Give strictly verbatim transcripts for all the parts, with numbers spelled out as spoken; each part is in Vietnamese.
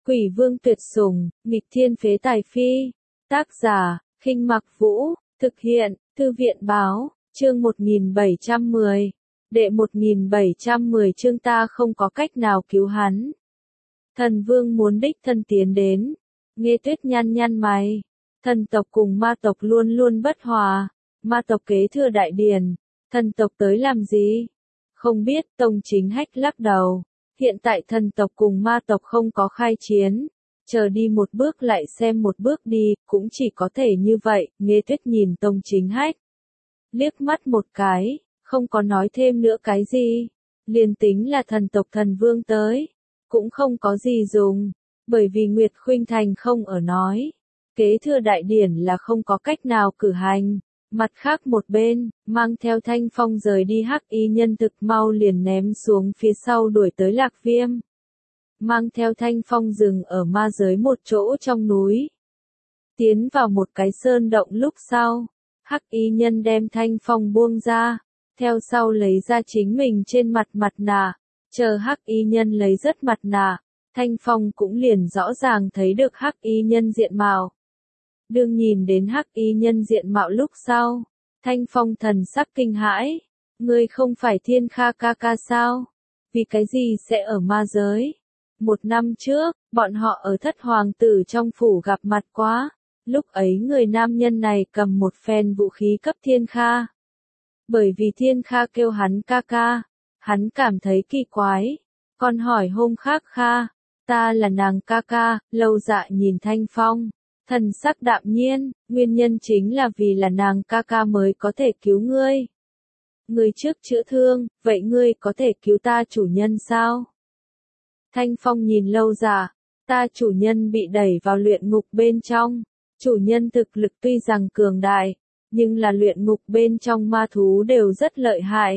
Quỷ vương tuyệt sủng, nghịch thiên phế tài phi. Tác giả, Khinh Mặc Vũ, thực hiện, Thư viện báo, chương một nghìn bảy trăm mười. Đệ một nghìn bảy trăm mười chương ta không có cách nào cứu hắn. Thần vương muốn đích thân tiến đến. Nghe Tuyết nhăn nhăn mày. Thần tộc cùng ma tộc luôn luôn bất hòa. Ma tộc kế thừa đại điển. Thần tộc tới làm gì? Không biết, Tông Chính Hách lắc đầu. Hiện tại thần tộc cùng ma tộc không có khai chiến. Chờ đi một bước lại xem một bước đi, cũng chỉ có thể như vậy. Nghe Tuyết nhìn Tông Chính Hách. Liếc mắt một cái, không có nói thêm nữa cái gì. Liền tính là thần tộc thần vương tới. Cũng không có gì dùng. Bởi vì Nguyệt Khuynh Thành không ở nói. Kế thừa đại điển là không có cách nào cử hành. Mặt khác một bên, mang theo Thanh Phong rời đi hắc y nhân thực mau liền ném xuống phía sau đuổi tới Lạc Viêm. Mang theo Thanh Phong dừng ở ma giới một chỗ trong núi. Tiến vào một cái sơn động lúc sau, hắc y nhân đem Thanh Phong buông ra, theo sau lấy ra chính mình trên mặt mặt nạ, chờ hắc y nhân lấy rất mặt nạ, Thanh Phong cũng liền rõ ràng thấy được hắc y nhân diện mạo. Đương nhìn đến hắc y nhân diện mạo lúc sau, Thanh Phong thần sắc kinh hãi, ngươi không phải Thiên Kha ca ca sao? Vì cái gì sẽ ở ma giới? Một năm trước, bọn họ ở Thất Hoàng tử trong phủ gặp mặt quá, lúc ấy người nam nhân này cầm một phen vũ khí cấp Thiên Kha. Bởi vì Thiên Kha kêu hắn ca ca, hắn cảm thấy kỳ quái, còn hỏi hôm khác Kha, ta là nàng ca ca, Lâu Dạ nhìn Thanh Phong. Thần sắc đạm nhiên, nguyên nhân chính là vì là nàng ca ca mới có thể cứu ngươi. Ngươi trước chữa thương, vậy ngươi có thể cứu ta chủ nhân sao? Thanh Phong nhìn Lâu Dạ, ta chủ nhân bị đẩy vào luyện ngục bên trong. Chủ nhân thực lực tuy rằng cường đại, nhưng là luyện ngục bên trong ma thú đều rất lợi hại.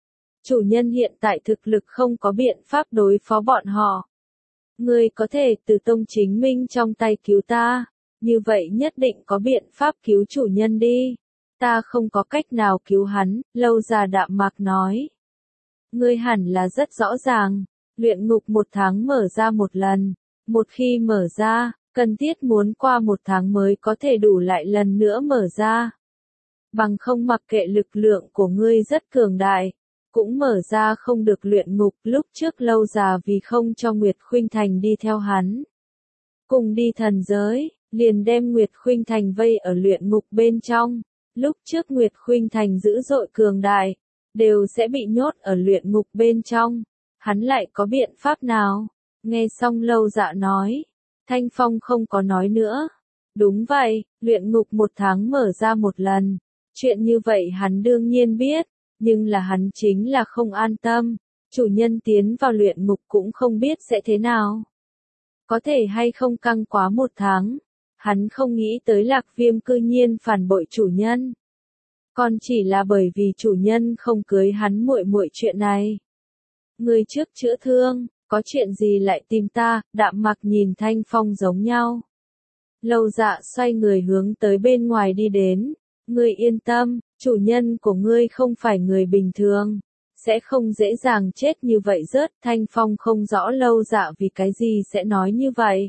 Chủ nhân hiện tại thực lực không có biện pháp đối phó bọn họ. Ngươi có thể từ Tông Chính Minh trong tay cứu ta. Như vậy nhất định có biện pháp cứu chủ nhân đi. Ta không có cách nào cứu hắn, Lâu Dạ đạm mạc nói. Ngươi hẳn là rất rõ ràng, luyện ngục một tháng mở ra một lần. Một khi mở ra, cần thiết muốn qua một tháng mới có thể đủ lại lần nữa mở ra. Bằng không mặc kệ lực lượng của ngươi rất cường đại, cũng mở ra không được luyện ngục. Lúc trước Lâu Dạ vì không cho Nguyệt Khuynh Thành đi theo hắn. Cùng đi thần giới. Liền đem Nguyệt Khuynh Thành vây ở luyện ngục bên trong. Lúc trước Nguyệt Khuynh Thành dữ dội cường đại, đều sẽ bị nhốt ở luyện ngục bên trong. Hắn lại có biện pháp nào? Nghe xong Lâu Dạ nói. Thanh Phong không có nói nữa. Đúng vậy, luyện ngục một tháng mở ra một lần. Chuyện như vậy hắn đương nhiên biết, nhưng là hắn chính là không an tâm. Chủ nhân tiến vào luyện ngục cũng không biết sẽ thế nào. Có thể hay không căng quá một tháng. Hắn không nghĩ tới Lạc Viêm cư nhiên phản bội chủ nhân. Còn chỉ là bởi vì chủ nhân không cưới hắn muội muội chuyện này. Người trước chữa thương, có chuyện gì lại tìm ta? Đạm Mặc nhìn Thanh Phong giống nhau. Lâu Dạ xoay người hướng tới bên ngoài đi đến. Ngươi yên tâm, chủ nhân của ngươi không phải người bình thường. Sẽ không dễ dàng chết như vậy rớt. Thanh Phong không rõ Lâu Dạ vì cái gì sẽ nói như vậy.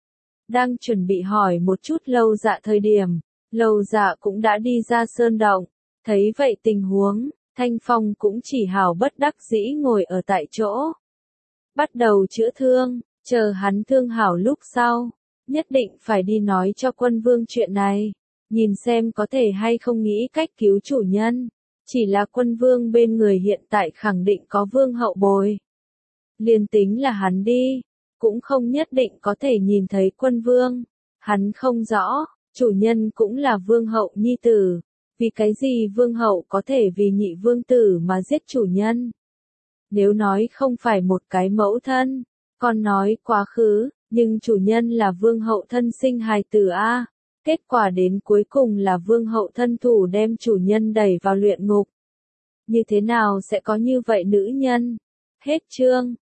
Đang chuẩn bị hỏi một chút Lâu Dạ thời điểm, Lâu Dạ cũng đã đi ra sơn động, thấy vậy tình huống, Thanh Phong cũng chỉ hào bất đắc dĩ ngồi ở tại chỗ. Bắt đầu chữa thương, chờ hắn thương hảo lúc sau, nhất định phải đi nói cho quân vương chuyện này, nhìn xem có thể hay không nghĩ cách cứu chủ nhân, chỉ là quân vương bên người hiện tại khẳng định có vương hậu bồi. Liền tính là hắn đi. Cũng không nhất định có thể nhìn thấy quân vương. Hắn không rõ, chủ nhân cũng là vương hậu nhi tử. Vì cái gì vương hậu có thể vì nhị vương tử mà giết chủ nhân? Nếu nói không phải một cái mẫu thân, còn nói quá khứ, nhưng chủ nhân là vương hậu thân sinh hài tử a. Kết quả đến cuối cùng là vương hậu thân thủ đem chủ nhân đẩy vào luyện ngục. Như thế nào sẽ có như vậy nữ nhân? Hết chương.